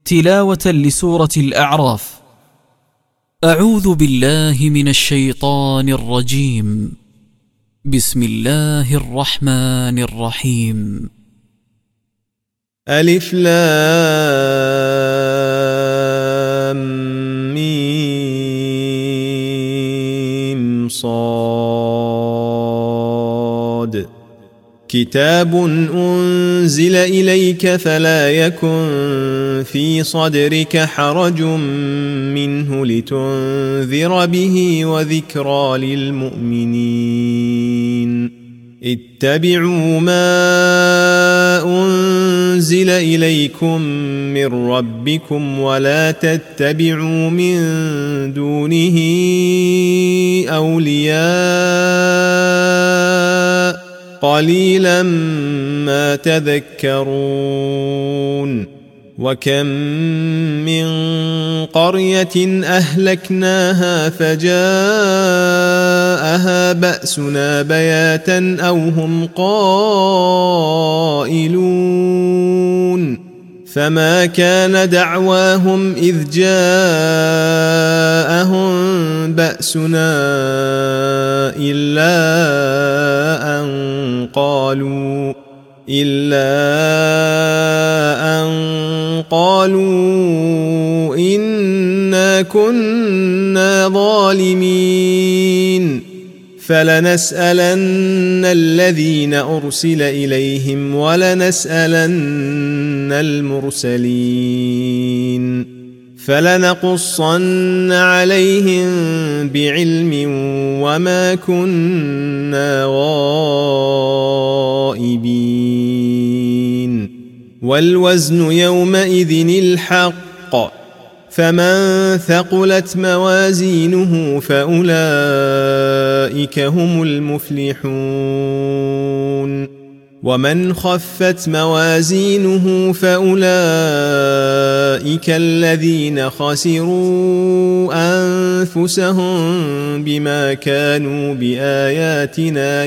تلاوة لسورة الأعراف. أعوذ بالله من الشيطان الرجيم. بسم الله الرحمن الرحيم. ألف لام ميم صاد. كتاب أنزل إليك فلا يكن في صدرك حرج منه لتنذر به وذكرى للمؤمنين. اتبعوا ما أنزل إليكم من ربكم ولا تتبعوا من دونه أولياء قليلا ما تذكرون. وكم من قرية أهلكناها فجاءها بأسنا بياتا أو هم قائلون. فما كان دعواهم إذ جاءهم بأسنا إلا أن قالوا إنا كنا ظالمين. فلنسألن الذين أرسل إليهم ولنسألن المرسلين. فلنقصن عليهم بعلم وما كنا غائبين. والوزن يومئذ الحق. فمن ثقلت موازينه فأولئك هم المفلحون. ومن خفت موازينه فأولئك الذين خسروا أنفسهم بما كانوا بآياتنا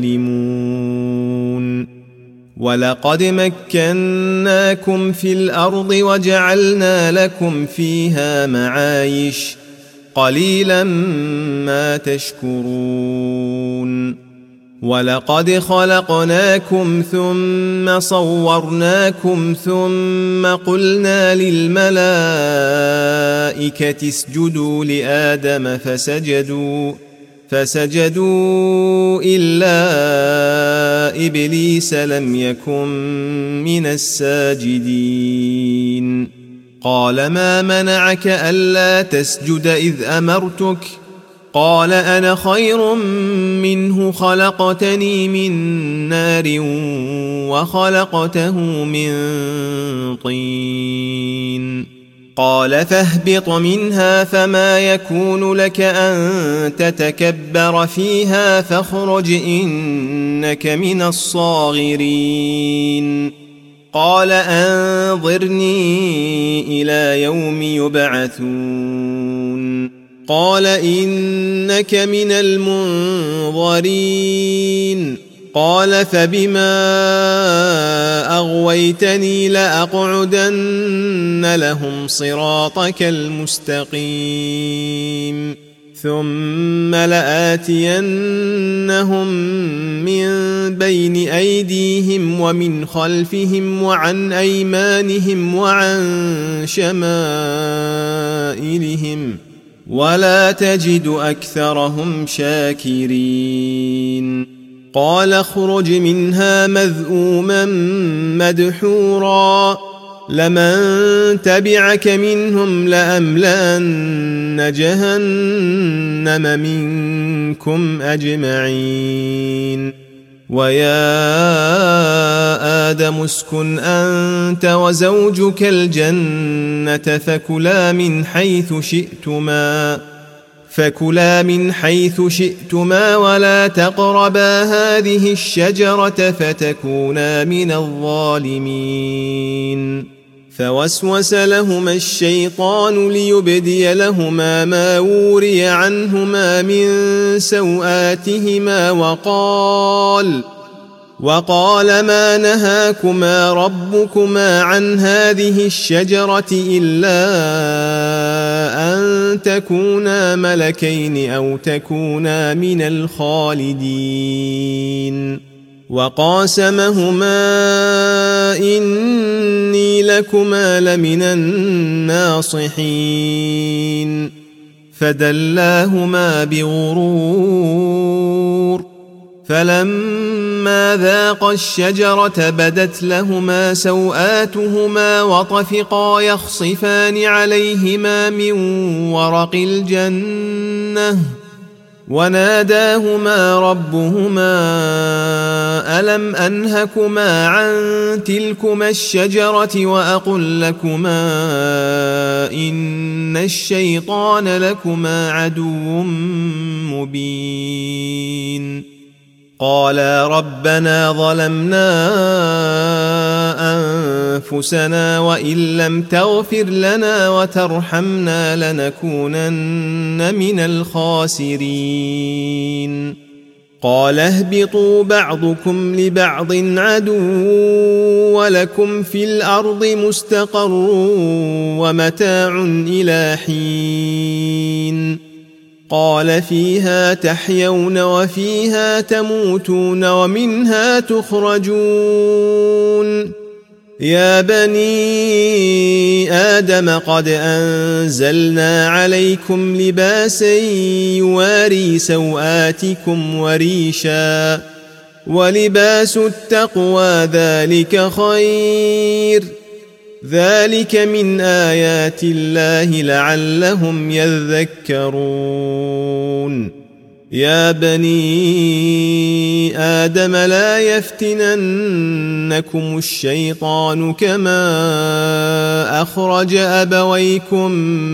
يظلمون. ولقد مكناكم في الأرض وجعلنا لكم فيها معايش قليلا ما تشكرون. ولقد خلقناكم ثم صورناكم ثم قلنا للملائكة اسجدوا لآدم فسجدوا إلا إبليس لم يكن من الساجدين. قال ما منعك ألا تسجد إذ أمرتك؟ قال أنا خير منه خلقتني من نار وخلقته من طين. قال فاهبط منها فما يكون لك أن تتكبر فيها فاخرج إنك من الصاغرين. قال أنظرني إلى يوم يبعثون. قال إنك من المنظرين. قال فبما أغويتني لأقعدن لهم صراطك المستقيم ثم لآتينهم من بين أيديهم ومن خلفهم وعن أيمانهم وعن شمائلهم ولا تجد أكثرهم شاكرين. قال اخرج منها مذءوما مدحورا لمن تبعك منهم لأملأن جهنم منكم أجمعين. ويا آدم اسكن أنت وزوجك الجنة فكلا من حيث شئتما ولا تقربا هذه الشجرة فتكونا من الظالمين. فوسوس لهما الشيطان ليبدي لهما ما وري عنهما من سوآتهما وقال ما نهاكما ربكما عن هذه الشجرة إلا أن تكونا ملكين أو تكونا من الخالدين وقاسمهما إني لكما لمن الناصحين فدلاهما بغرور فلما ذاقا الشجرة بدت لهما سوآتهما وطفقا يخصفان عليهما من ورق الجنة وناداهما ربهما ألم أنهكما عن تلكما الشجرة وأقل لكما إن الشيطان لكما عدو مبين قالا ربنا ظلمنا أنفسنا وإن لم تغفر لنا وترحمنا لنكونن من الخاسرين قال اهبطوا بعضكم لبعض عدو ولكم في الأرض مستقر ومتاع إلى حين قال فيها تحيون وفيها تموتون ومنها تخرجون يا بني آدم قد أنزلنا عليكم لباسا يواري سوآتكم وريشا ولباس التقوى ذلك خير ذلك من آيات الله لعلهم يذكرون يا بني آدم لا يفتننكم الشيطان كما أخرج أبويكم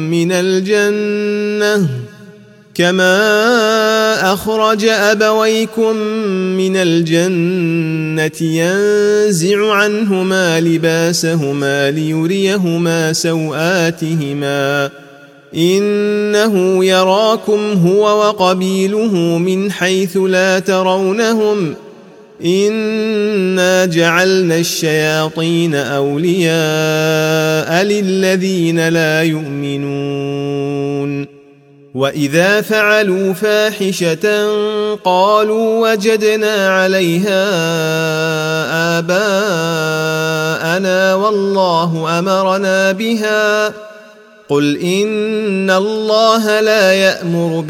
من الجنة ينزع عنهما لباسهما ليريهما سوآتهما إنه يراكم هو وقبيله من حيث لا ترونهم إنا جعلنا الشياطين أولياء للذين لا يؤمنون وإذا فعلوا فاحشة قالوا وجدنا عليها آباءنا والله أمرنا بها قل إن الله لا يأمر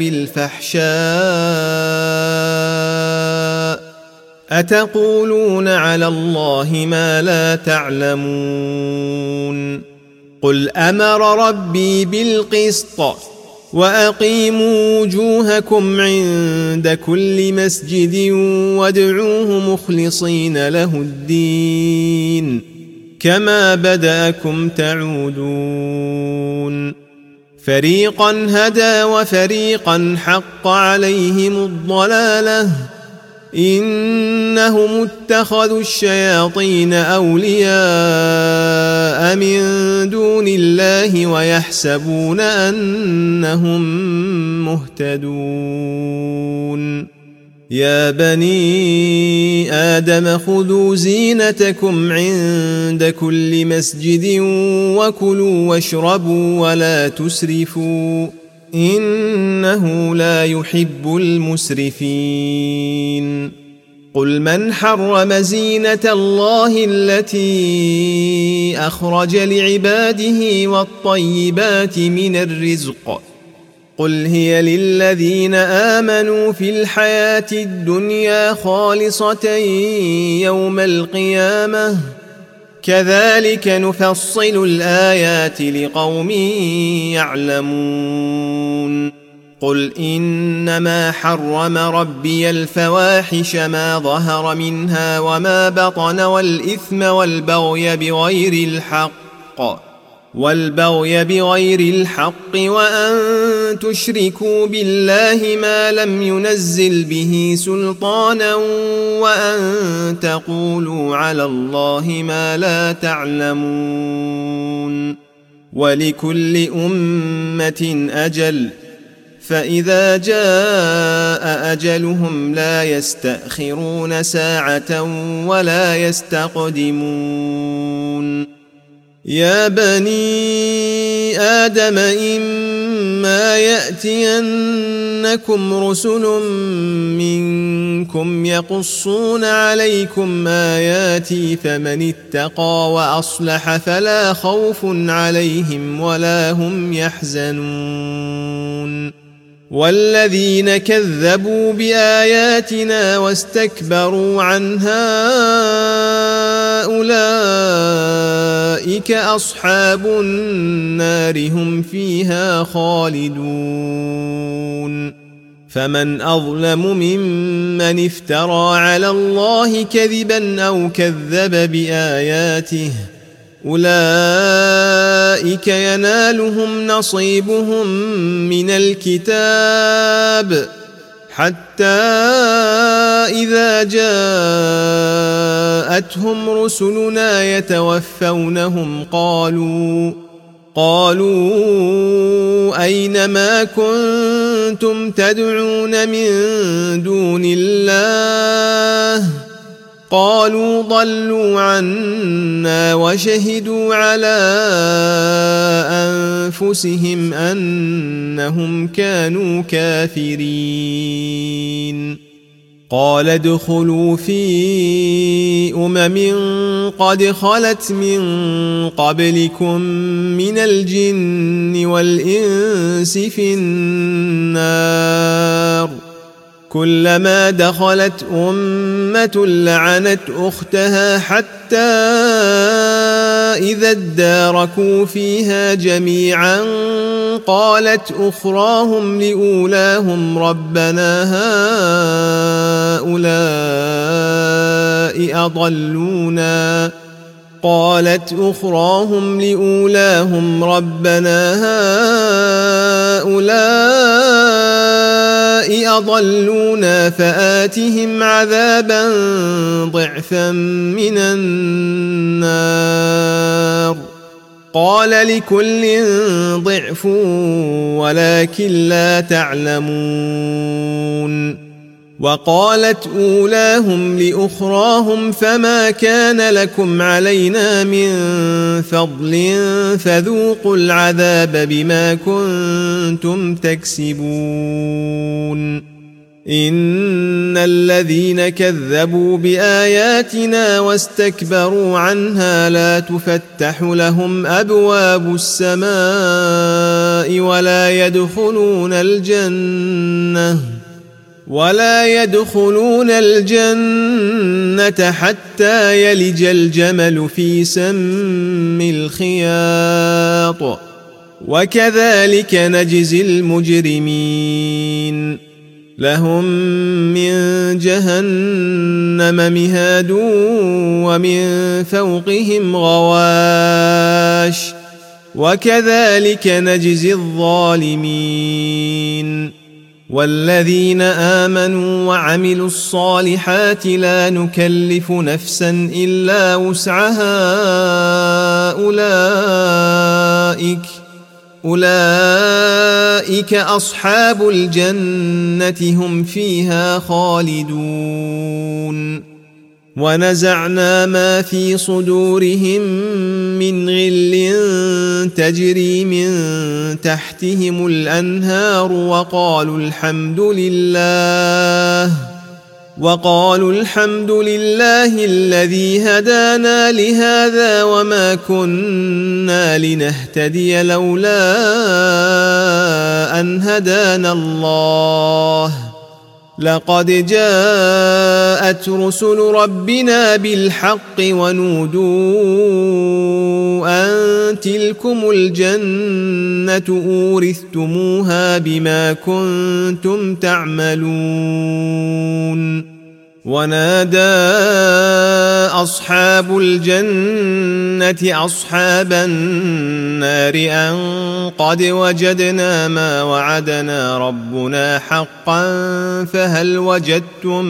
بالفحشاء أتقولون على الله ما لا تعلمون قل أمر ربي بالقسط وأقيموا وجوهكم عند كل مسجد وادعوه مخلصين له الدين كما بدأكم تعودون فريقا هدى وفريقا حق عليهم الضلالة إنهم اتخذوا الشياطين أولياء من دون الله ويحسبون أنهم مهتدون يا بني آدم خذوا زينتكم عند كل مسجد وكلوا واشربوا ولا تسرفوا إنه لا يحب المسرفين قل من حرم زينة الله التي أخرج لعباده والطيبات من الرزق قل هي للذين آمنوا في الحياة الدنيا خالصة يوم القيامة كذلك نفصل الآيات لقوم يعلمون قل إنما حرم ربي الفواحش ما ظهر منها وما بطن والإثم والبغي بغير الحق وأن تشركوا بالله ما لم ينزل به سلطانا وأن تقولوا على الله ما لا تعلمون ولكل أمة أجل فإذا جاء أجلهم لا يستأخرون ساعة ولا يستقدمون يا بني آدم إما يأتينكم رسل منكم يقصون عليكم آياتي فمن اتقى وأصلح فلا خوف عليهم ولا هم يحزنون والذين كذبوا بآياتنا واستكبروا عنها أولئك أصحاب النار هم فيها خالدون فمن أظلم ممن افترى على الله كذبا أو كذب بآياته أولئك ينالهم نصيبهم من الكتاب حتى إذا جاءتهم رسلنا يتوفونهم قالوا أين ما كنتم تدعون من دون الله قالوا ضلوا عنا وشهدوا على أنفسهم أنهم كانوا كافرين قال ادخلوا في قد خلت من قبلكم من الجن والإنس في النار كلما دخلت أمة لعنت أختها حتى إذا اداركوا فيها جميعا قالت أخراهم لأولاهم ربنا هؤلاء أضلونا فآتهم عذابا ضعفا من النار قال لكل ضعف ولكن لا تعلمون وقالت أولاهم لأخراهم فما كان لكم علينا من فضل فذوقوا العذاب بما كنتم تكسبون إن الذين كذبوا بآياتنا واستكبروا عنها لا تفتح لهم أبواب السماء ولا يدخلون الجنة حتى يلج الجمل في سم الخياط وكذلك نجزي المجرمين لهم من جهنم مهاد ومن فوقهم غواش وكذلك نجزي الظالمين والذين آمنوا وعملوا الصالحات لا نكلف نفسا إلا وسعها أولئك أصحاب الجنة هم فيها خالدون ونزعنا ما في صدورهم من غل تجري من تحتهم الأنهار وقالوا الحمد لله الذي هدانا لهذا وما كنا لنهتدي لولا أن هدانا الله لقد جاءت رسل ربنا بالحق ونودوا أن تلكم الجنة أورثتموها بما كنتم تعملون ونادى أصحاب الجنة أصحاب النار أن قد وجدنا ما وعدنا ربنا حقا فهل وجدتم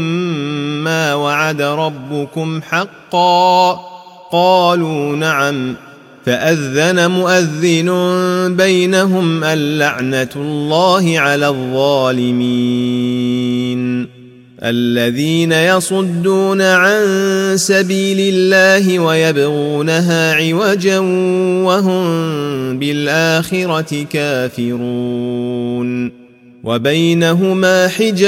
ما وعد ربكم حقا قالوا نعم فأذن مؤذن بينهم اللعنة الله على الظالمين الذين يصدون عن سبيل الله ويبغونها عوجا وهم بالآخرة كافرون وبينهما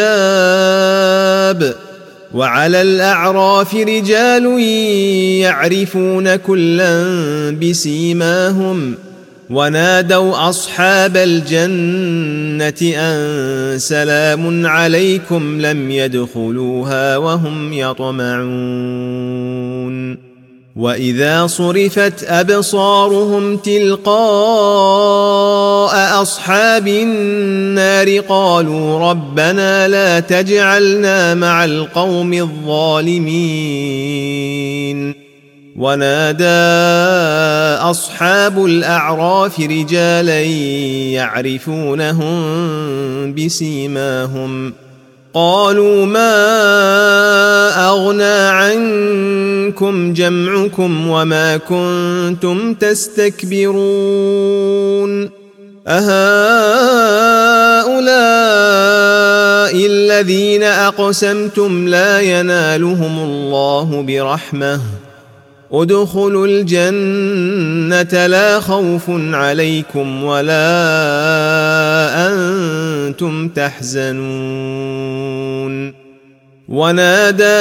حجاب وعلى الأعراف رجال يعرفون كلا بسيماهم ونادوا أصحاب الجنة أن سلام عليكم لم يدخلوها وهم يطمعون وإذا صرفت أبصارهم تلقاء أصحاب النار قالوا ربنا لا تجعلنا مع القوم الظالمين ونادى أصحاب الأعراف رجالا يعرفونهم بسيماهم قالوا ما أغنى عنكم جمعكم وما كنتم تستكبرون أهؤلاء الذين أقسمتم لا ينالهم الله برحمة ادخلوا الجنة لا خوف عليكم ولا أنتم تحزنون ونادى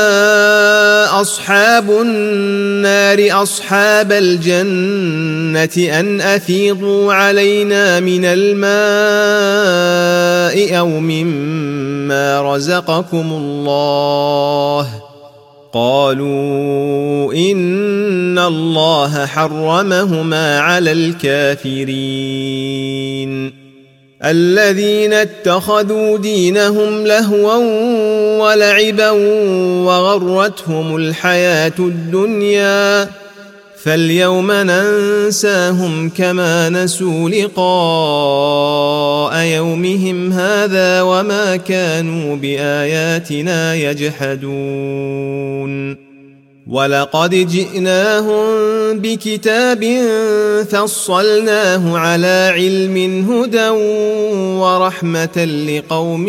أصحاب النار أصحاب الجنة أن أفيضوا علينا من الماء أو مما رزقكم الله قالوا إن الله حرمهما على الكافرين الذين اتخذوا دينهم لهوا ولعبا وغرتهم الحياة الدنيا فاليوم ننساهم كما نسوا لقاء يومهم هذا وما كانوا بآياتنا يجحدون ولقد جئناهم بكتاب فصلناه على علم هدى ورحمة لقوم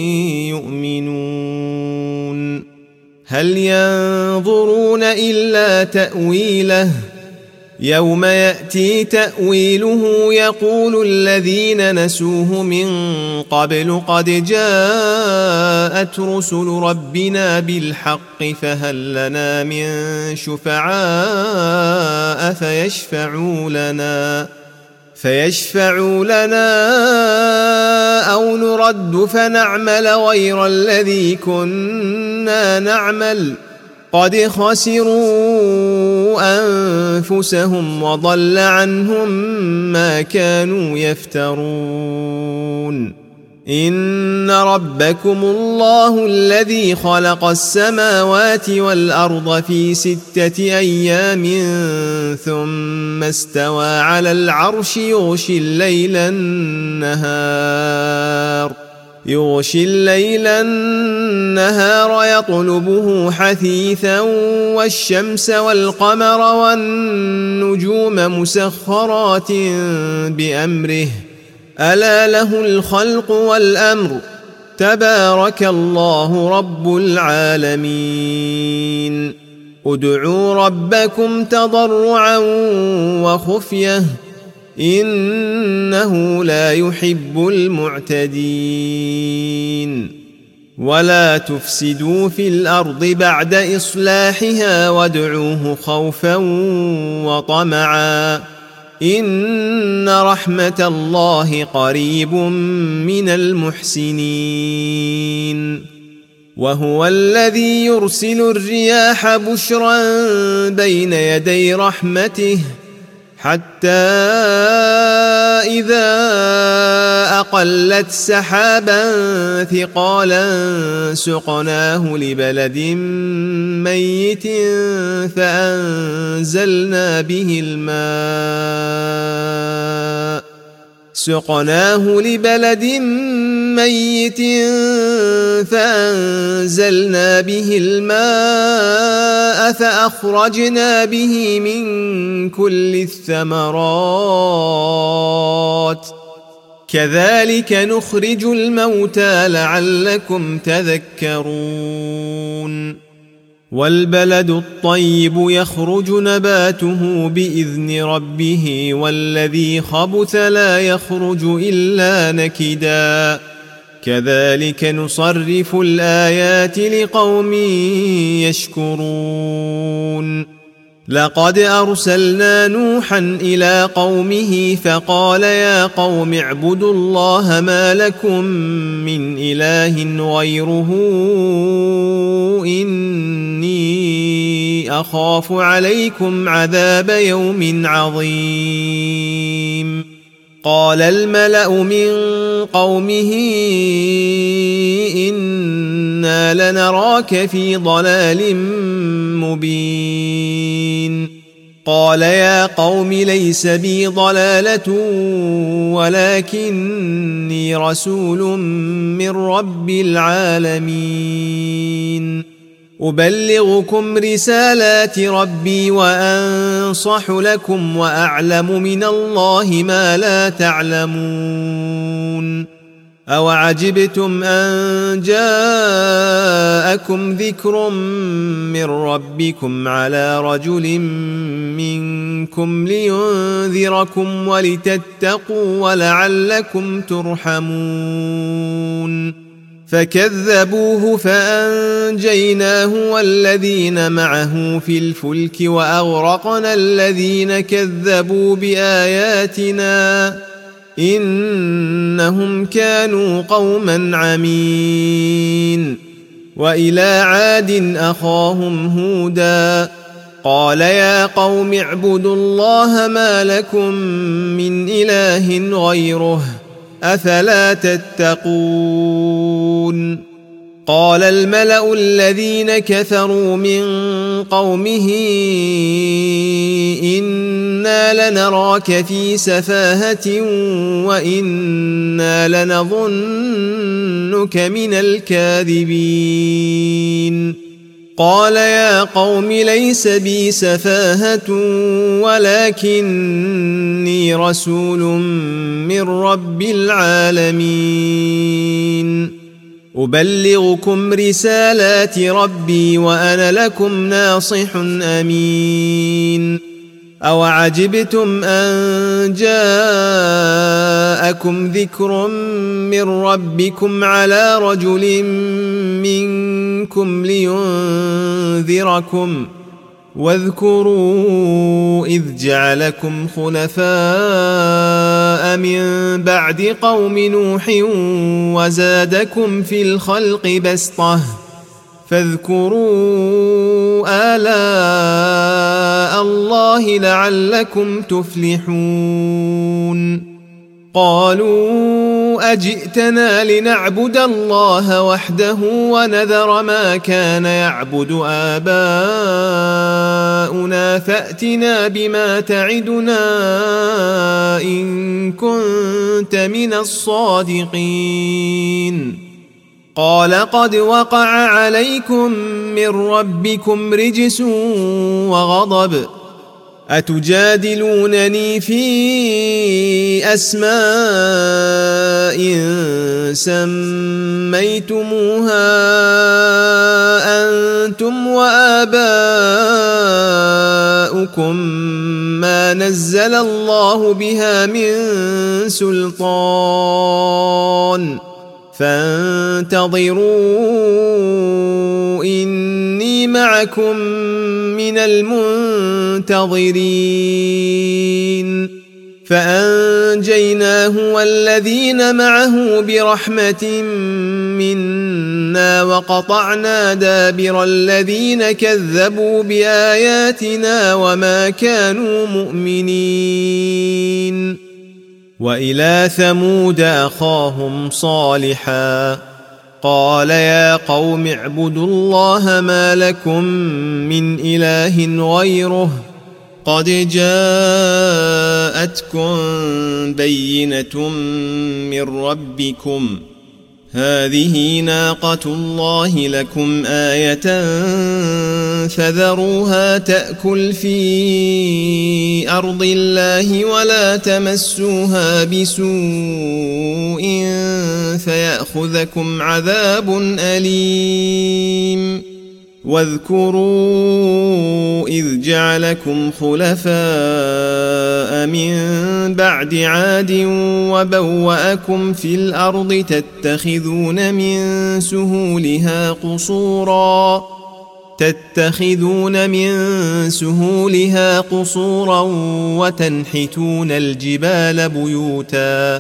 يؤمنون هل ينظرون إلا تأويله يوم يأتي تأويله يقول الذين نسوه من قبل قد جاءت رسل ربنا بالحق فهل لنا من شفعاء فيشفعوا لنا أو نرد فنعمل غير الذي كنا نعمل قد خسروا أنفسهم وضل عنهم ما كانوا يفترون إن ربكم الله الذي خلق السماوات والأرض في 6 أيام ثم استوى على العرش يغشي الليل النهار يطلبه حثيثا والشمس والقمر والنجوم مسخرات بأمره ألا له الخلق والأمر تبارك الله رب العالمين ادعوا ربكم تضرعا وخفية إنه لا يحب المعتدين ولا تفسدوا في الأرض بعد إصلاحها وادعوه خوفا وطمعا إن رحمة الله قريب من المحسنين وهو الذي يرسل الرياح بشرا بين يدي رحمته حتى إذا أقلت سحابا ثقالا سقناه لبلد ميت ميت فأنزلنا به الماء فأخرجنا به من كل الثمرات كذلك نخرج الموتى لعلكم تذكرون والبلد الطيب يخرج نباته بإذن ربه والذي خبث لا يخرج إلا نكدا كذلك نصرف الآيات لقوم يشكرون لقد أرسلنا نوحا إلى قومه فقال يا قوم اعبدوا الله ما لكم من إله غيره إني أخاف عليكم عذاب يوم عظيم قال الملأ من قومه إنا لنراك في ضلال مبين قال يا قوم ليس بي ضلالة ولكني رسول من رب العالمين أبلغكم رسالات ربي وأنصح لكم وأعلم من الله ما لا تعلمون أوعجبتم أن جاءكم ذكر من ربكم على رجل منكم لينذركم ولتتقوا ولعلكم ترحمون فكذبوه فأنجيناه والذين معه في الفلك وأغرقنا الذين كذبوا بآياتنا إنهم كانوا قوما عمين وإلى عاد أخاهم هودا قال يا قوم اعبدوا الله ما لكم من إله غيره أفلا تتقون قال الملأ الذين كفروا من قومه إنا لنراك في سفاهة وإنا لنظنك من الكاذبين قال يا قوم ليس بي سفاهة ولكني رسول من رب العالمين أبلغكم رسالات ربي وأنا لكم ناصح أمين أوعجبتم أن جاءكم ذكر من ربكم على رجل منكم لينذركم واذكروا إذ جعلكم خلفاء من بعد قوم نوح وزادكم في الخلق بسطة فاذكروا آلاء الله لعلكم تفلحون قالوا أجئتنا لنعبد الله وحده ونذر ما كان يعبد آباؤنا فأتنا بما تعدنا إن كنت من الصادقين قال قد وقع عليكم من ربكم رجس وغضب أتجادلونني في أسماء سميتموها أنتم وآباؤكم ما نزل الله بها من سلطان فانتظروا إني معكم من المنتظرين فأنجيناه والذين معه برحمة منا وقطعنا دابر الذين كذبوا بآياتنا وما كانوا مؤمنين وإلى ثمود أخاهم صالحا قال يا قوم اعبدوا الله ما لكم من إله غيره قد جاءتكم بينة من ربكم هذه ناقة الله لكم آية فذروها تأكل في أرض الله ولا تمسوها بسوء فيأخذكم عذاب أليم واذكروا إذ جعلكم خلفاء من بعد عاد وبوأكم في الأرض تتخذون من سهولها قصورا وتنحتون الجبال بيوتا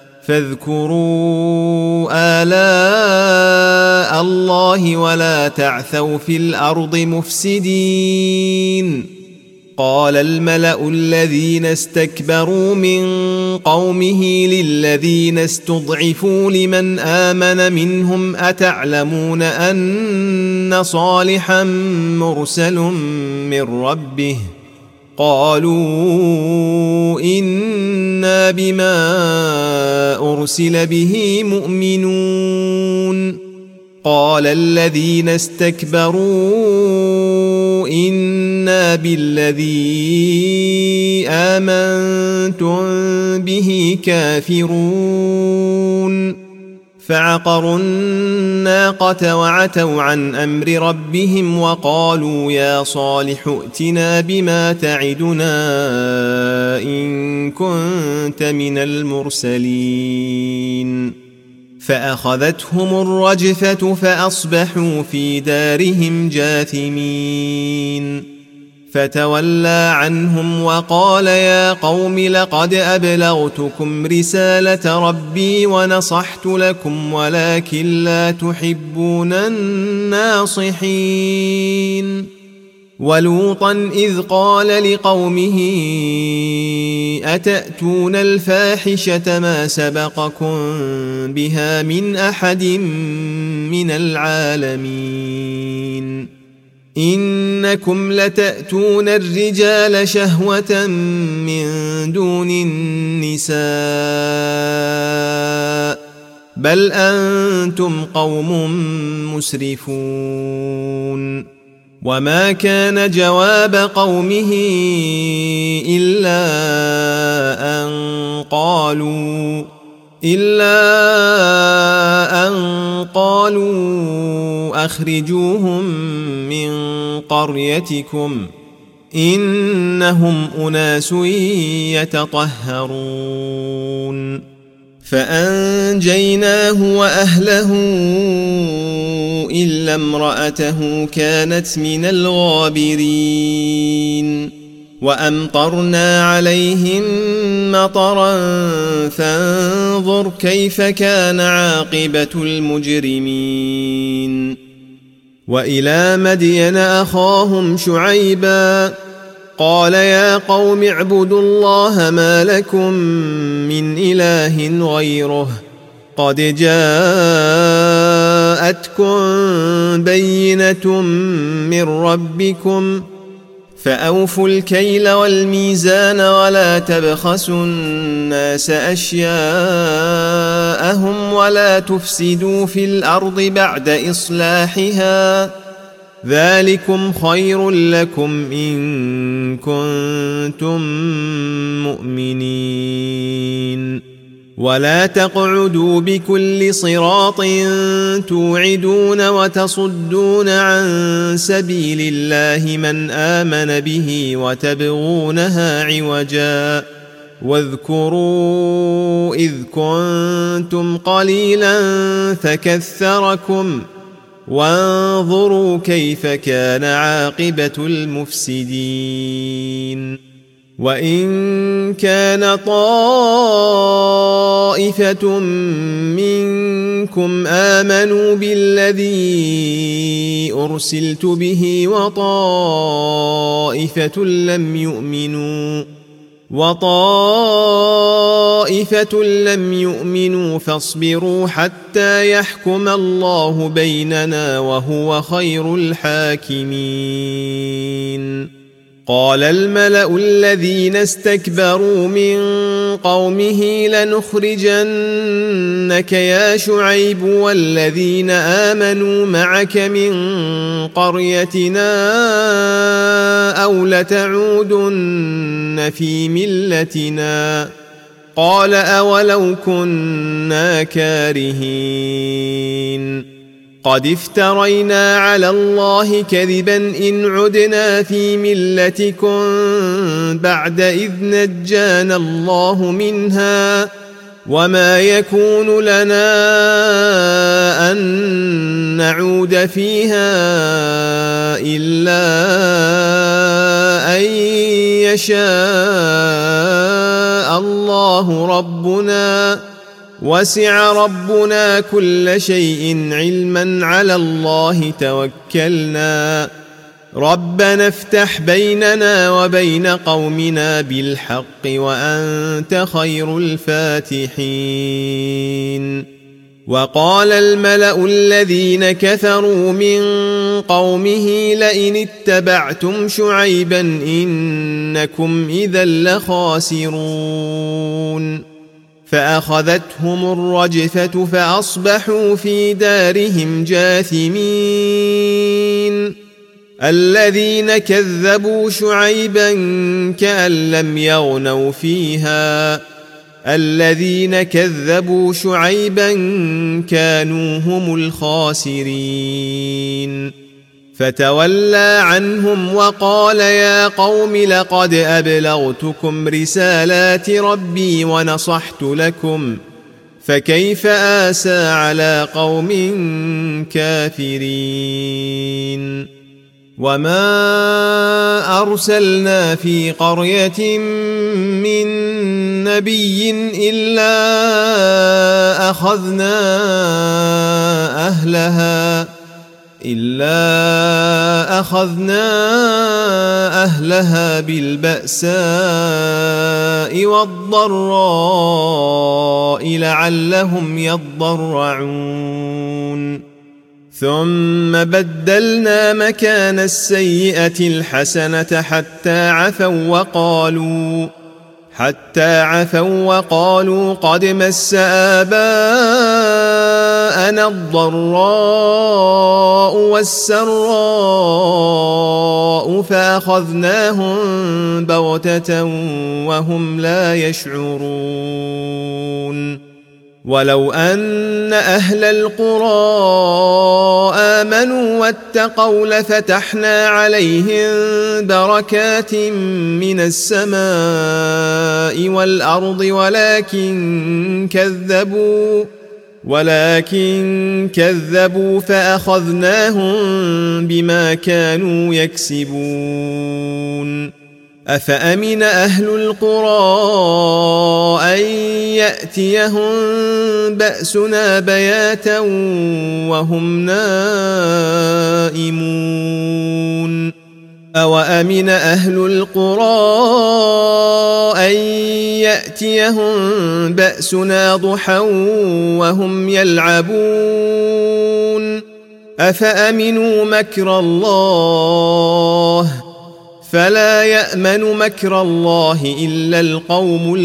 فاذكروا آلاء الله ولا تعثوا في الأرض مفسدين قال الملأ الذين استكبروا من قومه للذين استضعفوا لمن آمن منهم أتعلمون أن صالحا مرسل من ربه قالوا إنا بما أرسل به مؤمنون قال الذين استكبروا إنا بالذي آمنتم به كافرون فعقروا الناقة وعتوا عن أمر ربهم وقالوا يا صالح ائتنا بما تعدنا إن كنت من المرسلين فأخذتهم الرجفة فأصبحوا في دارهم جاثمين فتولى عنهم وقال يا قوم لقد أبلغتكم رسالة ربي ونصحت لكم ولكن لا تحبون الناصحين ولوطا إذ قال لقومه أتأتون الفاحشة ما سبقكم بها من أحد من العالمين إنكم لتأتون الرجال شهوة من دون النساء بل أنتم قوم مسرفون وما كان جواب قومه إلا أن قالوا أخرجوهم من قريتكم إنهم أناس يتطهرون فأنجيناه وأهله إلا امرأته كانت من الغابرين وأمطرنا عليهم مطرا فانظر كيف كان عاقبة المجرمين وإلى مدين أخاهم شعيبا قال يا قوم اعبدوا الله ما لكم من إله غيره قد جاءتكم بينة من ربكم فأوفوا الكيل والميزان ولا تبخسوا الناس أشياءهم ولا تفسدوا في الأرض بعد إصلاحها ذلكم خير لكم إن كنتم مؤمنين ولا تقعدوا بكل صراط توعدون وتصدون عن سبيل الله من آمن به وتبغونها عوجا واذكروا إذ كنتم قليلا فكثركم وانظروا كيف كان عاقبة المفسدين وإن كان طائفة منكم آمنوا بالذي أرسلت به وطائفة لم يؤمنوا فاصبروا حتى يحكم الله بيننا وهو خير الحاكمين قال الملأ الذين استكبروا من قومه لنخرجنك يا شعيب والذين آمنوا معك من قريتنا أو لتعودن في ملتنا قال أولو كنا كارهين قد افترينا على الله كذبا إن عدنا في ملتكم بعد إذ نجانا الله منها وما يكون لنا أن نعود فيها إلا أن يشاء الله ربنا وسع ربنا كل شيء علما على الله توكلنا ربنا افتح بيننا وبين قومنا بالحق وأنت خير الفاتحين وقال الملأ الذين كثروا من قومه لئن اتبعتم شعيبا إنكم إذا لخاسرون فأخذتهم الرجفة فأصبحوا في دارهم جاثمين الذين كذبوا شعيبا كأن لم يغنوا فيها الذين كذبوا شعيبا كانوا هم الخاسرين فتولى عنهم وقال يا قوم لقد أبلغتكم رسالات ربي ونصحت لكم فكيف آسى على قوم كافرين وما أرسلنا في قرية من نبي إلا أخذنا أهلها بالبأساء والضراء لعلهم يضرعون ثم بدلنا مكان السيئة الحسنة حتى عفوا وقالوا قد مس آباءنا الضراء والسراء فأخذناهم بغتة وهم لا يشعرون ولو أن أهل القرى آمنوا واتقوا لفتحنا عليهم بركات من السماء والأرض ولكن كذبوا فأخذناهم بما كانوا يكسبون أفأمن أهل القرى أن يأتيهم بأسنا بياتا وهم نائمون أوأمن أهل القرى أن يأتيهم بأسنا ضحى وهم يلعبون أفأمنوا مكر الله فلا يأمن مكر الله إلا القوم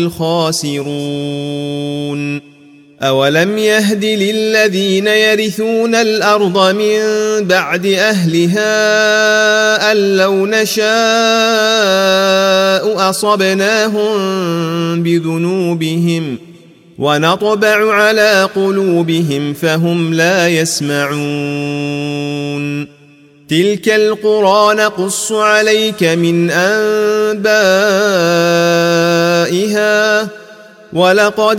الخاسرون أولم يهد للذين يرثون الأرض من بعد أهلها أن لو نشاء أصبناهم بذنوبهم ونطبع على قلوبهم فهم لا يسمعون تلك القرى نقص عليك من أنبائها ولقد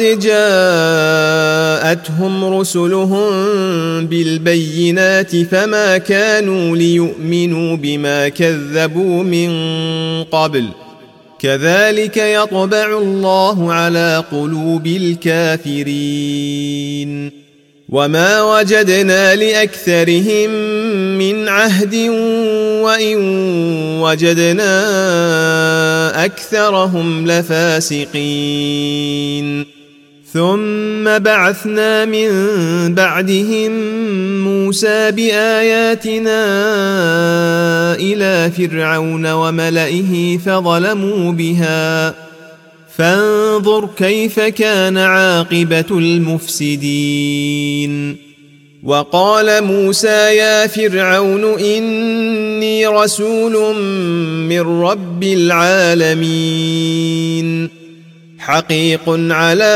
جاءتهم رسلهم بالبينات فما كانوا ليؤمنوا بما كذبوا من قبل كذلك يطبع الله على قلوب الكافرين وما وجدنا لأكثرهم من عهد وإن وجدنا أكثرهم لفاسقين ثم بعثنا من بعدهم موسى بآياتنا إلى فرعون وملئه فظلموا بها فانظر كيف كان عاقبة المفسدين. وقال موسى يا فرعون إني رسول من رب العالمين حقيق على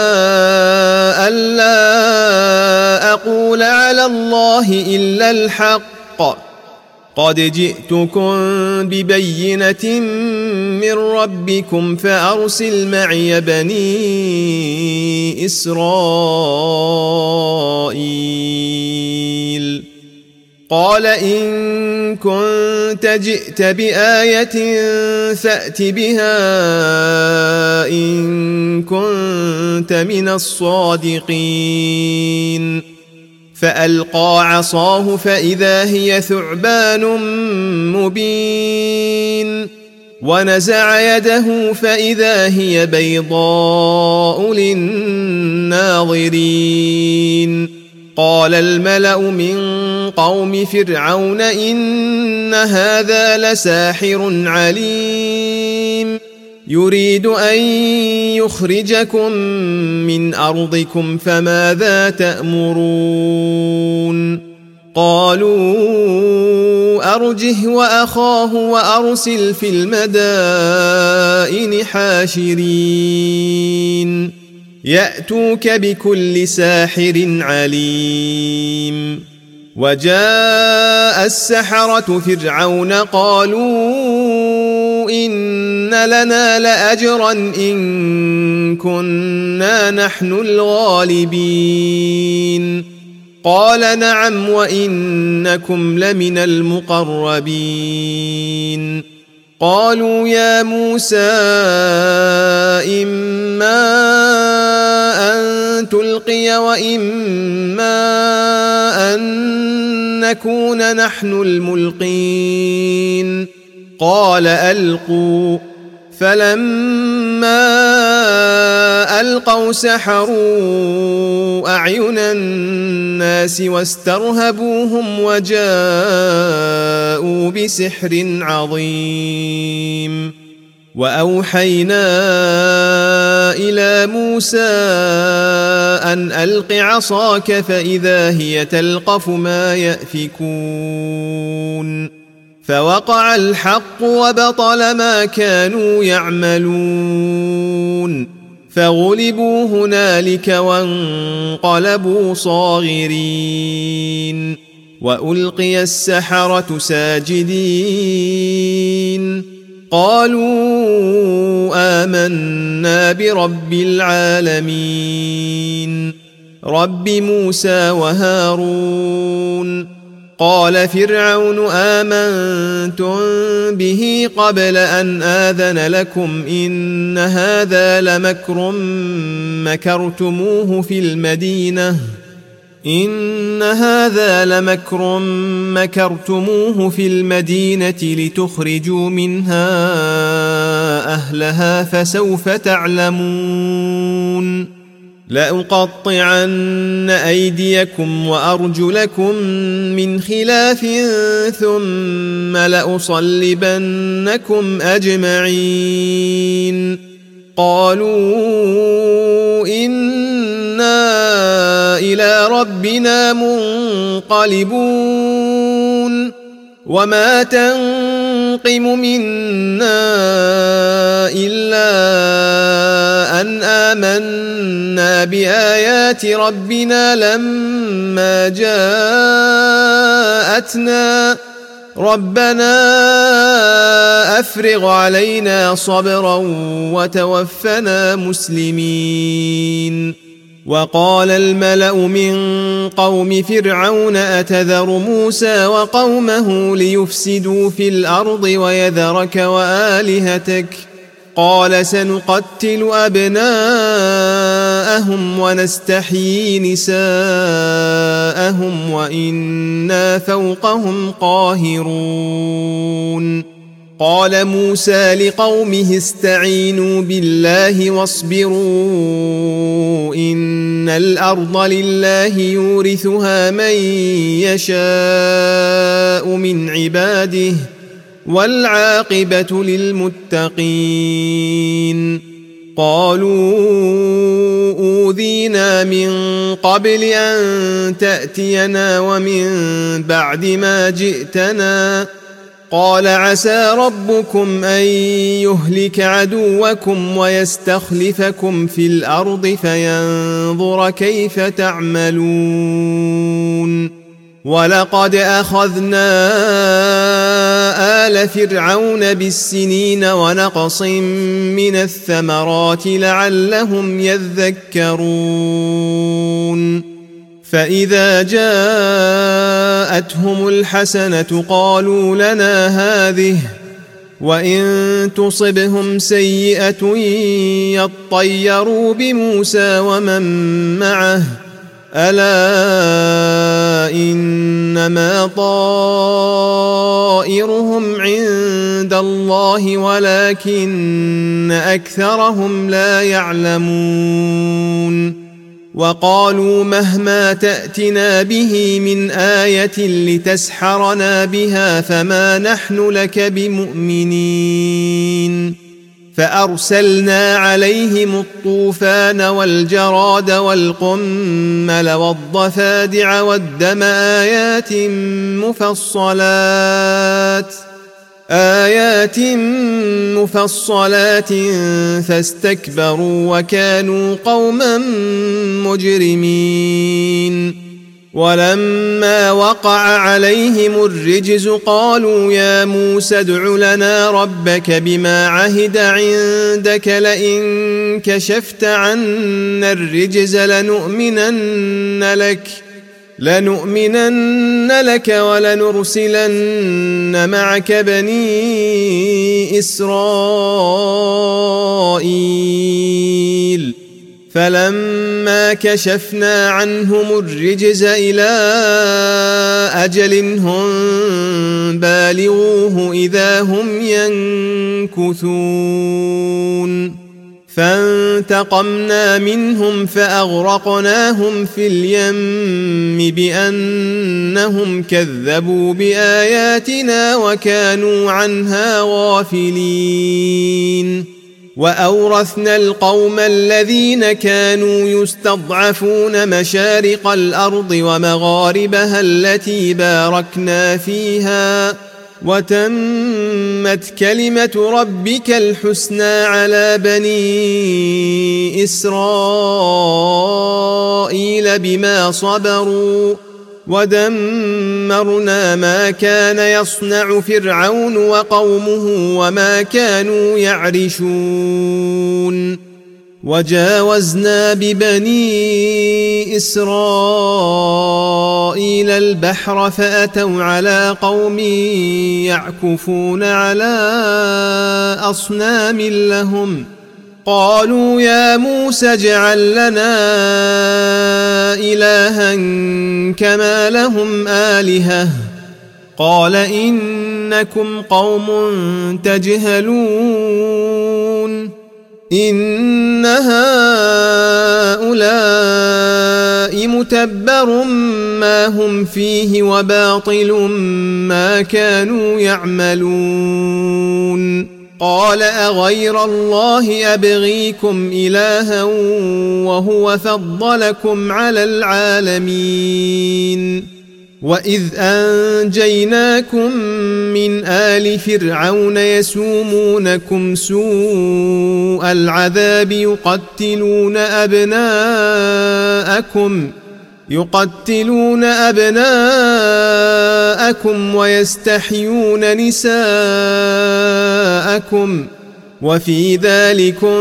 ألا أقول على الله إلا الحق قد جئتكم ببينة من ربكم فأرسل معي بني إسرائيل. قال إن كنت جئت بآية فأت بها إن كنت من الصادقين. فألقى عصاه فإذا هي ثعبان مبين ونزع يده فإذا هي بيضاء للناظرين. قال الملأ من قوم فرعون إن هذا لساحر عليم يريد أن يخرجكم من أرضكم فماذا تأمرون. قالوا أرجه وأخاه وأرسل في المدائن حاشرين يأتوك بكل ساحر عليم. وجاء السحرة فرعون قالوا إن لنا لأجرا إن كنا نحن الغالبين. قال نعم وإنكم لمن المقربين. قالوا يا موسى إما أن تلقي وإما أن نكون نحن الملقين. قال ألقوا. فلما ألقوا سحروا أعين الناس واسترهبوهم وجاءوا بسحر عظيم. وأوحينا إلى موسى أن ألق عصاك فإذا هي تلقف ما يأفكون. فوقع الحق وبطل ما كانوا يعملون فغلبوا هنالك وانقلبوا صاغرين. وألقي السحرة ساجدين قالوا آمنا برب العالمين رب موسى وهارون. قال فرعون آمنتم به قبل أن آذن لكم إن هذا لمكر مكرتموه في المدينة لتخرجوا منها أهلها فسوف تعلمون. لأقطعن أيديكم وأرجلكم من خلاف ثم لأصلبنكم أجمعين. قالوا إنا إلى ربنا منقلبون. وما تنقم منا إلا أن آمنا بآيات ربنا لما جاءتنا ربنا أفرغ علينا صبرا وتوفنا مسلمين. وقال الملأ من قوم فرعون أتذر موسى وقومه ليفسدوا في الأرض ويذرك وآلهتك قال سنقتل أبناءهم ونستحيي نساءهم وإنا فوقهم قاهرون. قال موسى لقومه استعينوا بالله واصبروا إن الأرض لله يورثها من يشاء من عباده والعاقبة للمتقين. قالوا أوذينا من قبل أن تأتينا ومن بعد ما جئتنا قال عسى ربكم أن يهلك عدوكم ويستخلفكم في الأرض فينظر كيف تعملون. ولقد أخذنا آل فرعون بالسنين ونقص من الثمرات لعلهم يذكرون. فإذا جاءتهم الحسنة قالوا لنا هذه وإن تصبهم سيئة يطيروا بموسى ومن معه ألا إنما طائرهم عند الله ولكن أكثرهم لا يعلمون. وقالوا مهما تأتنا به من آية لتسحرنا بها فما نحن لك بمؤمنين. فأرسلنا عليهم الطوفان والجراد والقمل والضفادع والدم آيات مفصلات فاستكبروا وكانوا قوما مجرمين. ولما وقع عليهم الرجز قالوا يا موسى ادع لنا ربك بما عهد عندك لئن كشفت عنا الرجز لنؤمنن لك ولنرسلن معك بني إسرائيل. فلما كشفنا عنهم الرجز إلى أجل هم بالغوه إذا هم ينكثون. فانتقمنا منهم فأغرقناهم في اليم بأنهم كذبوا بآياتنا وكانوا عنها غافلين. وأورثنا القوم الذين كانوا يستضعفون مشارق الأرض ومغاربها التي باركنا فيها وتمت كلمة ربك الحسنى على بني إسرائيل بما صبروا ودمرنا ما كان يصنع فرعون وقومه وما كانوا يعرشون. وجاوزنا ببني إسرائيل البحر فأتوا على قوم يعكفون على أصنام لهم قالوا يا موسى اجعل لنا إلها كما لهم آلهة قال إنكم قوم تجهلون. إن هؤلاء متبر ما هم فيه وباطل ما كانوا يعملون. قال أغير الله أبغيكم إلها وهو فضلكم على العالمين. وإذ أنجيناكم من آل فرعون يسومونكم سوء العذاب يقتلون أبناءكم ويستحيون نساءكم وفي ذلكم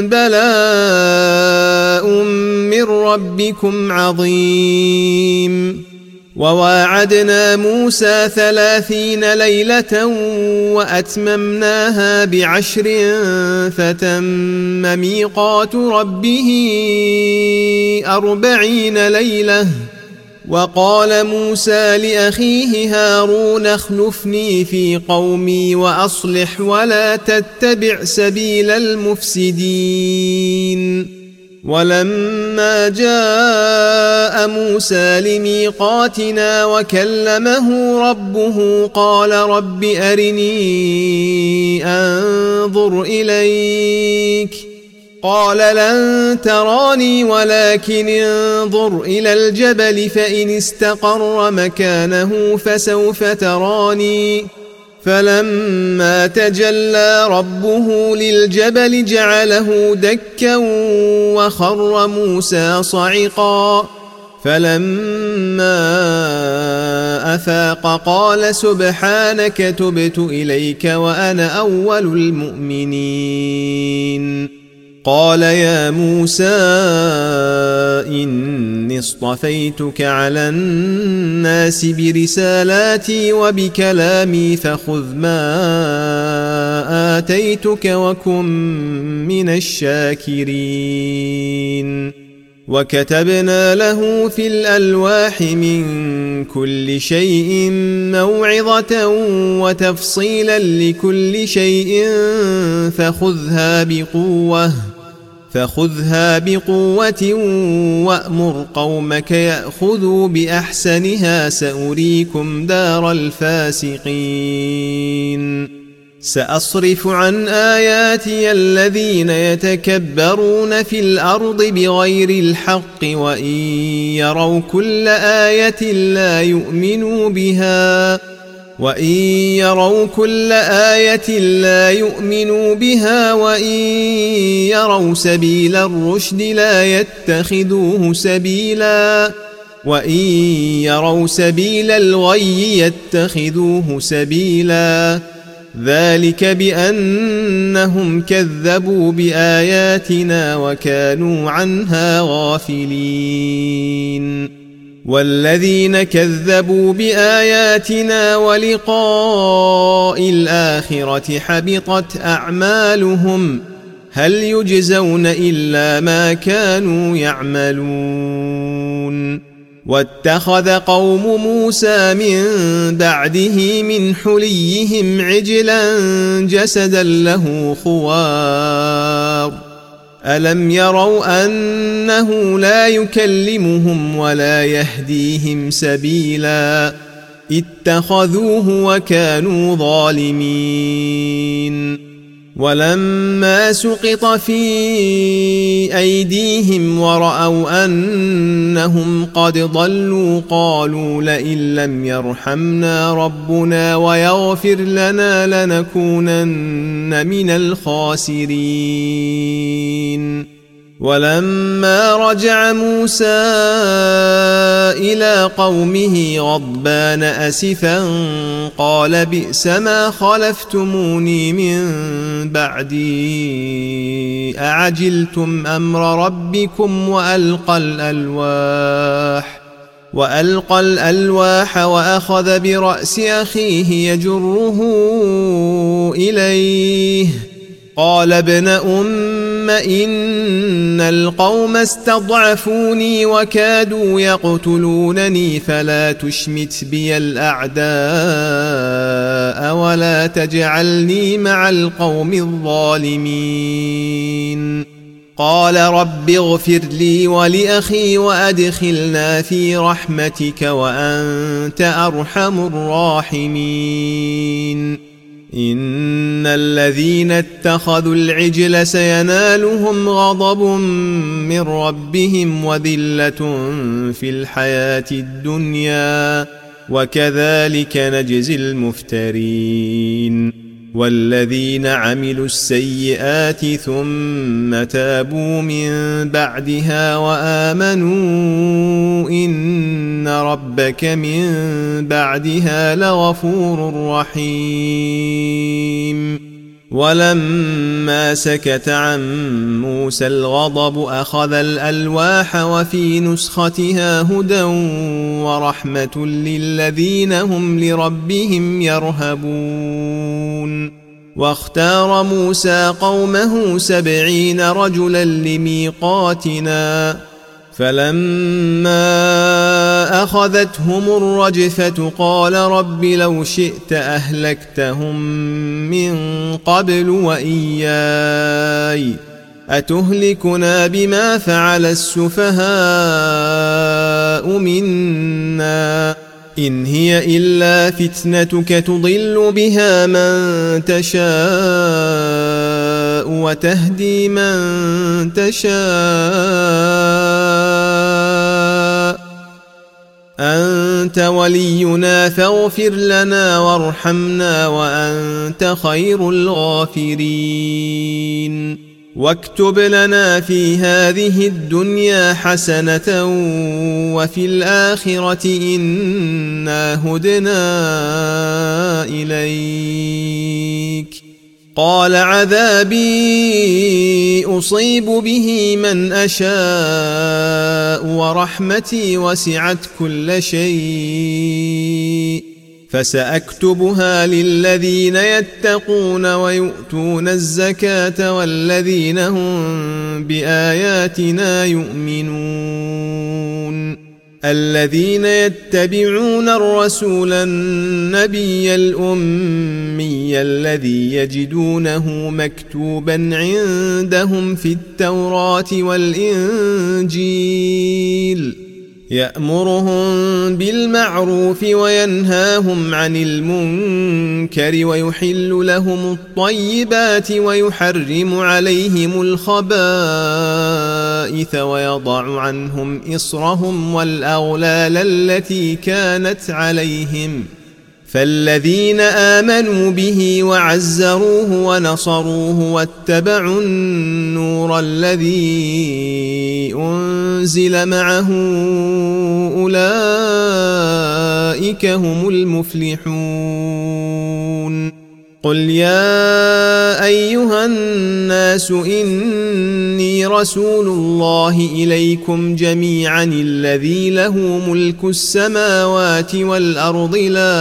بلاء من ربكم عظيم. وواعدنا موسى 30 ليلة وأتممناها ب10 فتم ميقات ربه 40 ليلة وقال موسى لأخيه هارون اخلفني في قومي وأصلح ولا تتبع سبيل المفسدين. ولما جاء موسى لميقاتنا وكلمه ربه قال رب أرني أنظر إليك قال لن تراني ولكن انظر إلى الجبل فإن استقر مكانه فسوف تراني. فلما تجلى ربه للجبل جعله دكا وخر موسى صعقا. فلما أفاق قال سبحانك تبت إليك وأنا أول المؤمنين. قال يا موسى إني اصطفيتك على الناس برسالاتي وبكلامي فخذ ما آتيتك وكن من الشاكرين. وكتبنا له في الألواح من كل شيء موعظة وتفصيلا لكل شيء فخذها بقوة وأمر قومك يأخذوا بأحسنها سأريكم دار الفاسقين. سأصرف عن آياتي الذين يتكبرون في الأرض بغير الحق وإن يروا كل آية لا يؤمنوا بها وإن يروا سبيل الرشد لا يتخذوه سبيلا وإن يروا سبيل الغي يتخذوه سبيلا. ذلك بأنهم كذبوا بآياتنا وكانوا عنها غافلين. والذين كذبوا بآياتنا ولقاء الآخرة حبطت أعمالهم هل يجزون إلا ما كانوا يعملون. واتخذ قوم موسى من بعده من حليهم عجلا جسدا له خوار ألم يروا أنه لا يكلمهم ولا يهديهم سبيلا اتخذوه وكانوا ظالمين. ولما سقط في أيديهم ورأوا أنهم قد ضلوا قالوا لئن لم يرحمنا ربنا ويغفر لنا لنكونن من الخاسرين. ولما رجع موسى إلى قومه غضبان أسفا قال بئس ما خلفتموني من بعدي أعجلتم أمر ربكم وألقى الألواح وأخذ برأس أخيه يجره إليه قال ابن أم إن القوم استضعفوني وكادوا يقتلونني فلا تشمت بي الأعداء ولا تجعلني مع القوم الظالمين. قال رب اغفر لي ولأخي وأدخلنا في رحمتك وأنت أرحم الراحمين. إن الذين اتخذوا العجل سينالهم غضب من ربهم وذلة في الحياة الدنيا وكذلك نجزي المفترين. والذين عملوا السيئات ثم تابوا من بعدها وآمنوا إن ربك من بعدها لغفور رحيم. ولما سكت عن موسى الغضب أخذ الألواح وفي نسختها هدى ورحمة للذين هم لربهم يرهبون. واختار موسى قومه 70 رجلا لميقاتنا فلما أخذتهم الرجفة قال رب لو شئت أهلكتهم من قبل وإياي أتهلكنا بما فعل السفهاء منا إن هي إلا فتنتك تضل بها من تشاء وتهدي من تشاء أنت ولينا فاغفر لنا وارحمنا وأنت خير الغافرين واكتب لنا في هذه الدنيا حسنة وفي الآخرة إنا هدنا إليك قال عذابي أصيب به من أشاء ورحمتي وسعت كل شيء فسأكتبها للذين يتقون ويؤتون الزكاة والذين هم بآياتنا يؤمنون الذين يتبعون الرسول النبي الأمي الذي يجدونه مكتوبا عندهم في التوراة والإنجيل يأمرهم بالمعروف وينهاهم عن المنكر ويحل لهم الطيبات ويحرم عليهم الخبائث ويضع عنهم إصرهم والأغلال التي كانت عليهم فالذين آمنوا به وعزروه ونصروه واتبعوا النور الذي أنزل معه أولئك هم المفلحون قل يا أيها الناس إني رسول الله إليكم جميعا الذي له ملك السماوات والأرض لا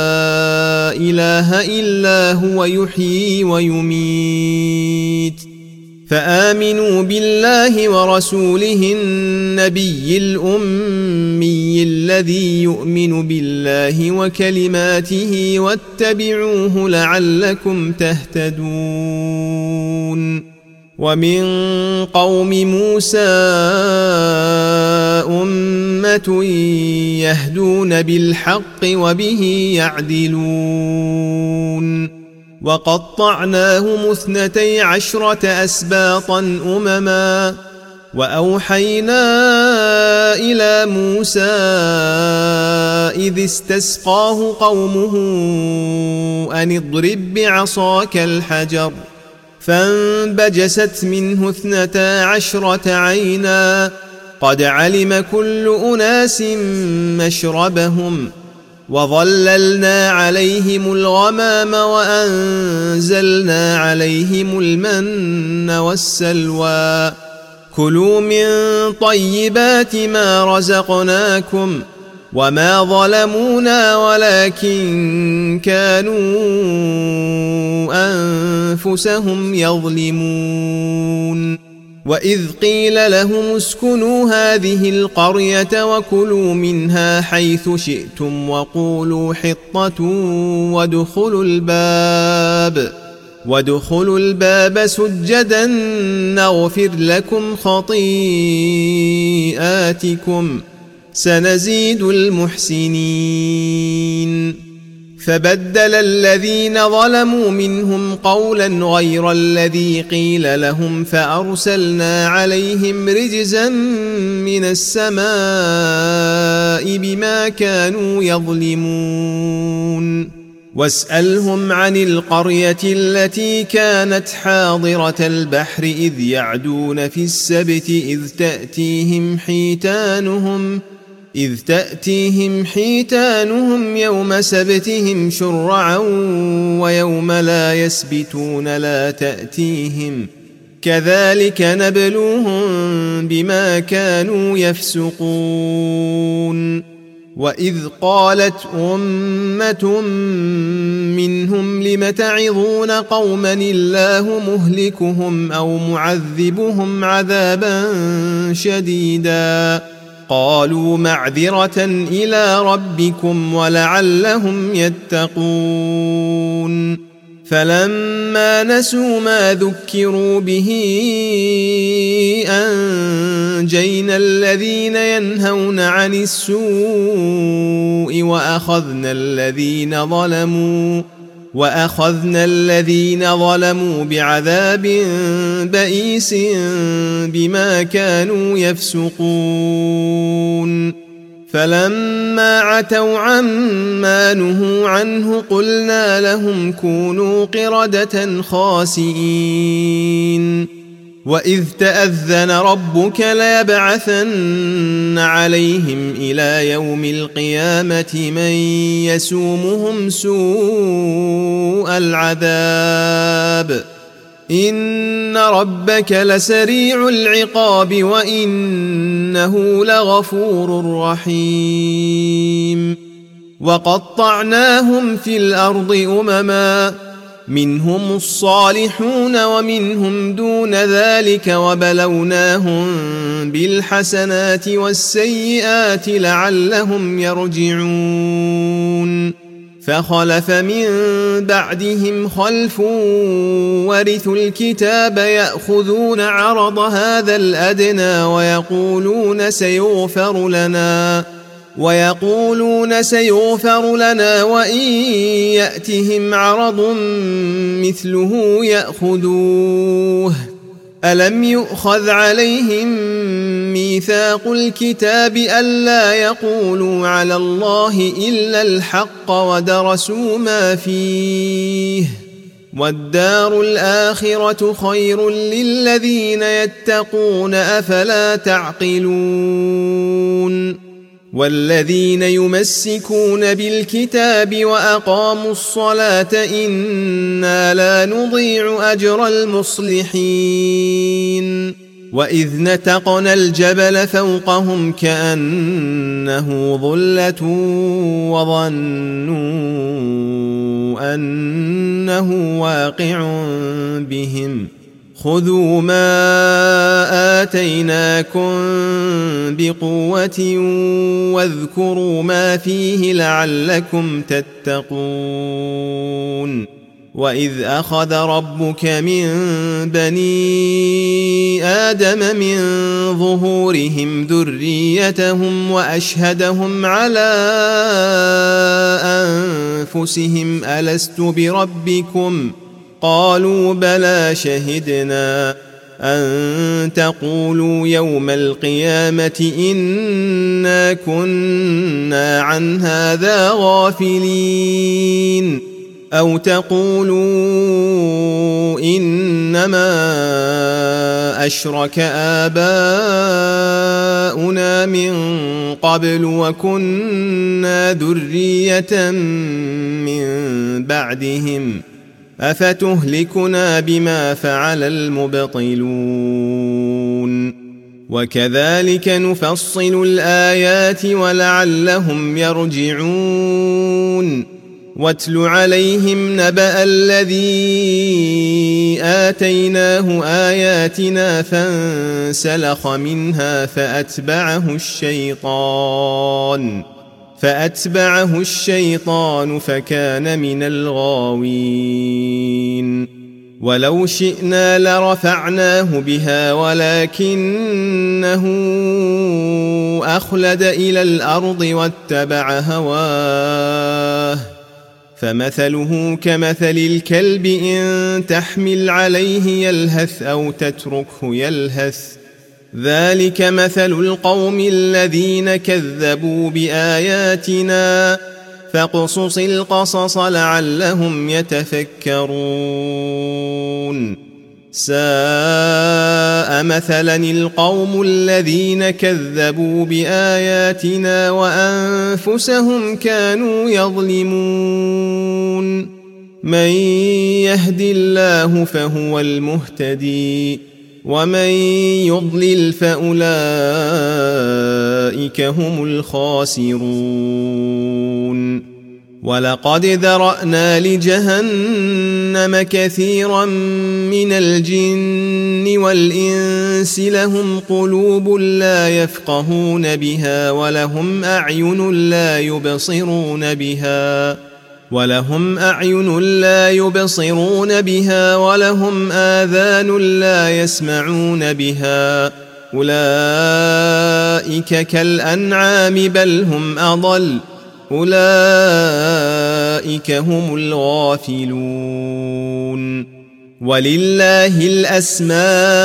إله إلا هو يحيي ويميت فآمنوا بالله ورسوله النبي الأمي الذي يؤمن بالله وكلماته واتبعوه لعلكم تهتدون ومن قوم موسى أمة يهدون بالحق وبه يعدلون وقطعناهم 12 أسباطا أمما وأوحينا إلى موسى إذ استسقاه قومه أن اضرب بعصاك الحجر فانبجست منه 12 عينا قد علم كل أناس مشربهم وظللنا عليهم الغمام وأنزلنا عليهم المن والسلوى كلوا من طيبات ما رزقناكم وما ظلمونا ولكن كانوا أنفسهم يظلمون وإذ قيل لهم اسكنوا هذه القرية وكلوا منها حيث شئتم وقولوا حطة وادخلوا الباب سجدا نغفر لكم خطيئاتكم سنزيد المحسنين فبدل الذين ظلموا منهم قولا غير الذي قيل لهم فأرسلنا عليهم رجزا من السماء بما كانوا يظلمون واسألهم عن القرية التي كانت حاضرة البحر إذ يعدون في السبت إذ تأتيهم حيتانهم يوم سبتهم شرعا ويوم لا يسبتون لا تأتيهم كذلك نبلوهم بما كانوا يفسقون وإذ قالت أمة منهم لم تعظون قوما الله مهلكهم أو معذبهم عذابا شديدا قالوا معذرة إلى ربكم ولعلهم يتقون فلما نسوا ما ذكروا به أنجينا الذين ينهون عن السوء وأخذنا الذين ظلموا بعذاب بئيس بما كانوا يفسقون فلما عتوا عما نهوا عنه قلنا لهم كونوا قردة خاسئين وإذ تأذن ربك ليبعثن عليهم إلى يوم القيامة من يسومهم سوء العذاب إن ربك لسريع العقاب وإنه لغفور رحيم وقطعناهم في الأرض أمما منهم الصالحون ومنهم دون ذلك وبلوناهم بالحسنات والسيئات لعلهم يرجعون فخلف من بعدهم خلف ورثوا الكتاب يأخذون عرض هذا الأدنى ويقولون سيغفر لنا وإن يأتهم عرض مثله يأخذوه ألم يؤخذ عليهم ميثاق الكتاب ألا يقولوا على الله إلا الحق ودرسوا ما فيه والدار الآخرة خير للذين يتقون أفلا تعقلون والذين يمسكون بالكتاب وأقاموا الصلاة إنا لا نضيع أجر المصلحين وإذ نتقنا الجبل فوقهم كأنه ظلة وظنوا أنه واقع بهم خذوا ما آتيناكم بقوة واذكروا ما فيه لعلكم تتقون وإذ أخذ ربك من بني آدم من ظهورهم ذريتهم وأشهدهم على أنفسهم ألست بربكم قالوا بلى شهدنا أن تقولوا يوم القيامة إنا كنا عن هذا غافلين أو تقولوا إنما أشرك آباؤنا من قبل وكنا ذرية من بعدهم أفتهلكنا بما فعل المبطلون وكذلك نفصل الآيات ولعلهم يرجعون واتل عليهم نبأ الذي آتيناه آياتنا فانسلخ منها فأتبعه الشيطان فكان من الغاوين ولو شئنا لرفعناه بها ولكنه أخلد إلى الأرض واتبع هواه فمثله كمثل الكلب إن تحمل عليه يلهث أو تتركه يلهث ذلك مثل القوم الذين كذبوا بآياتنا فاقصص القصص لعلهم يتفكرون ساء مثلا القوم الذين كذبوا بآياتنا وأنفسهم كانوا يظلمون من يهد الله فهو المهتدي ومن يضلل فأولئك هم الخاسرون ولقد ذرأنا لجهنم كثيرا من الجن والإنس لهم قلوب لا يفقهون بها ولهم أعين لا يبصرون بها ولهم آذان لا يسمعون بها أولئك كالأنعام بل هم أضل أولئك هم الغافلون ولله الأسماء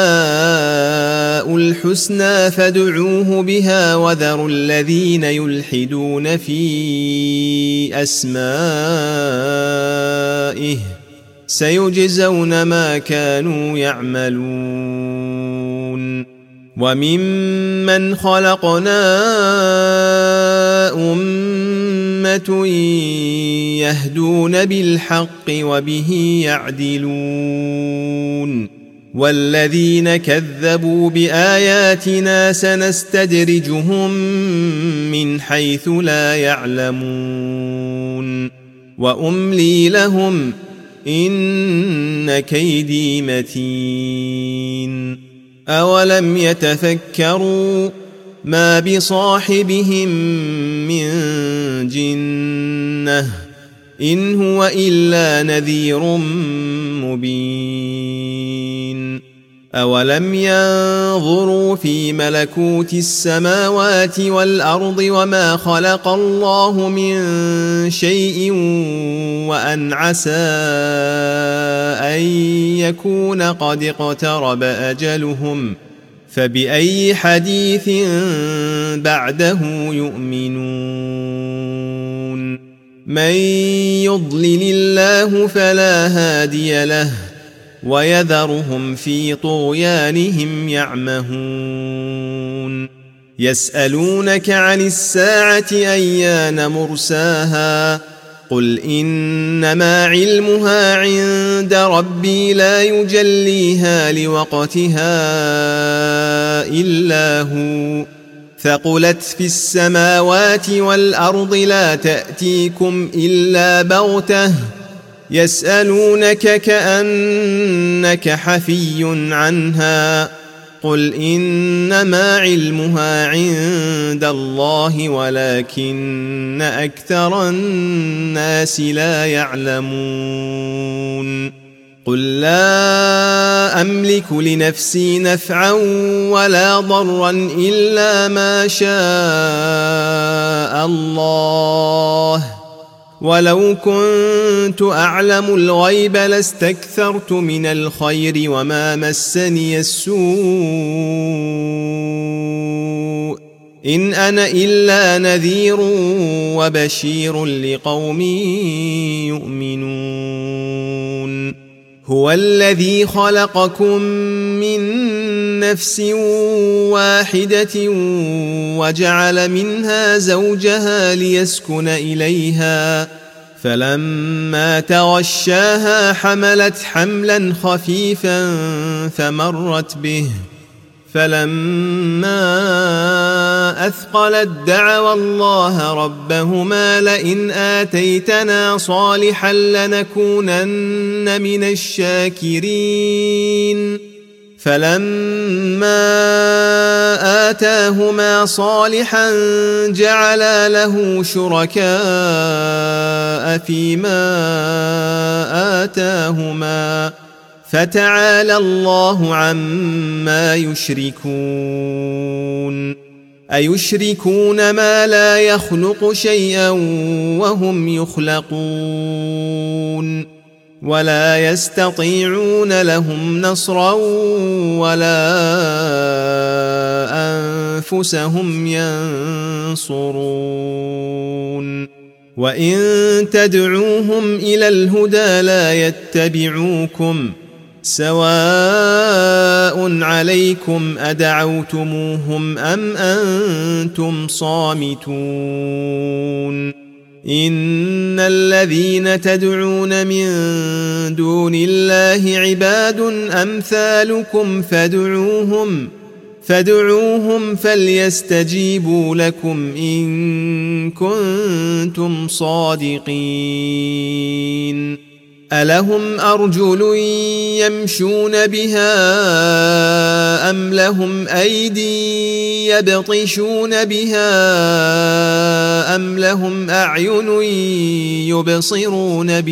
الحسنى فادعوه بها وذروا الذين يلحدون في أسمائه سيجزون ما كانوا يعملون وممن خلقنا أمة يهدون بالحق وبه يعدلون والذين كذبوا بآياتنا سنستدرجهم من حيث لا يعلمون وأملي لهم إن كيدي متين أولم يتفكروا ما بصاحبهم من جنة إن هو إلا نذير مبين أولم ينظروا في ملكوت السماوات والأرض وما خلق الله من شيء وأن عسى أن يكون قد اقترب أجلهم فبأي حديث بعده يؤمنون من يضلل الله فلا هادي له ويذرهم في طغيانهم يعمهون يسألونك عن الساعة أيان مرساها قل إنما علمها عند ربي لا يجليها لوقتها إلا هو ثقلت في السماوات والأرض لا تأتيكم إلا بغتة يسألونك كأنك حفي عنها قل إنما علمها عند الله ولكن أكثر الناس لا يعلمون قل لا أملك لنفسي نفعا ولا ضرا إلا ما شاء الله ولو كنت أعلم الغيب لاستكثرت من الخير وما مسني السوء إن أنا إلا نذير وبشير لقوم يؤمنون هو الذي خلقكم من نفس واحدة وجعل منها زوجها ليسكن إليها فلما تغشاها حملت حملا خفيفا فمرت به فلما أثقلت دعوا الله ربهما لئن آتيتنا صالحا لنكونن من الشاكرين فلما آتاهما صالحا جعلا له شركاء فيما آتاهما فتعالى الله عما يشركون أيشركون ما لا يخلق شيئا وهم يخلقون ولا يستطيعون لهم نصرا ولا أنفسهم ينصرون وإن تدعوهم إلى الهدى لا يتبعوكم سواء عليكم أدعوتموهم أم أنتم صامتون إن الذين تدعون من دون الله عباد أمثالكم فادعوهم فليستجيبوا لكم إن كنتم صادقين. ألهم أرجل يمشون بها أم لهم أيدي يبطشون بها أم لهم أعين يبصرون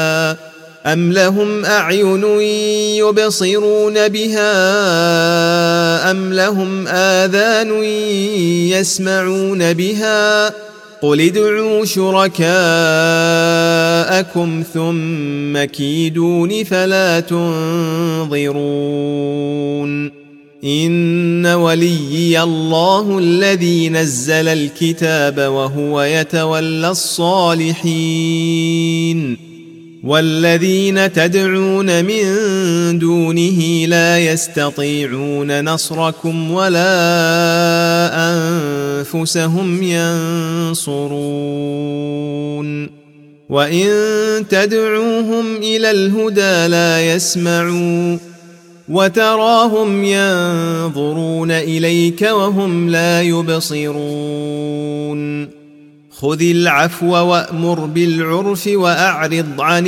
بها أم لهم آذان يسمعون بها قل ادعوا شركاءكم ثم كيدون فلا تنظرون. إن وليي الله الذي نزل الكتاب وهو يتولى الصالحين. والذين تدعون من دونه لا يستطيعون نصركم ولا أنفسهم ينصرون. وإن تدعوهم إلى الهدى لا يسمعوا وتراهم ينظرون إليك وهم لا يبصرون. خذ العفو وأمر بالعرف وأعرض عن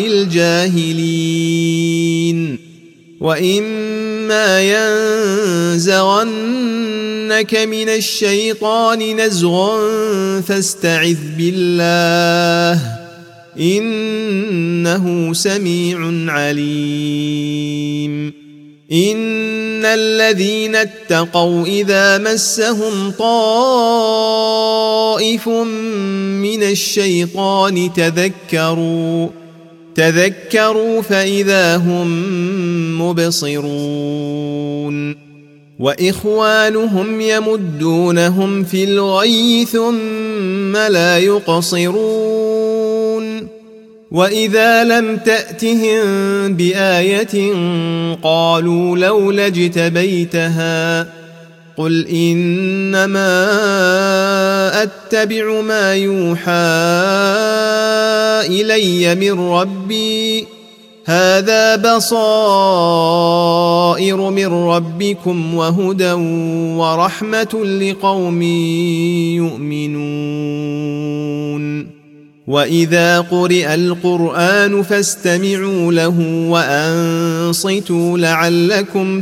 الجاهلين. وإما ينزغنك من الشيطان نزغ فاستعذ بالله إنه سميع عليم. إن الذين اتقوا إذا مسهم طائف من الشيطان تذكروا فإذا هم مبصرون. وإخوانهم يمدونهم في الغي ثم لا يقصرون. وإذا لم تأتهم بآية قالوا لولا اجتبيتها قل إنما أتبع ما يوحى إلي من ربي هذا بصائر من ربكم وهدى ورحمة لقوم يؤمنون. وإذا قرئ القرآن فاستمعوا له وأنصتوا لعلكم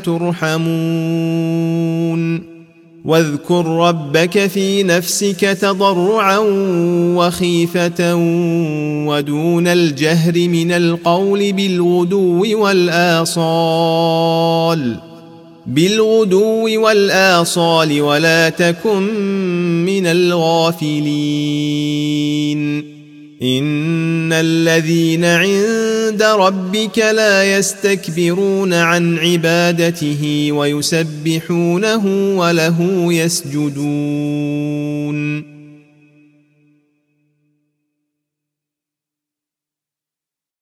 ترحمون. واذكر ربك في نفسك تضرعا وخيفة ودون الجهر من القول بالغدو والآصال ولا تكن من الغافلين. إن الذين عند ربك لا يستكبرون عن عبادته ويسبحونه وله يسجدون.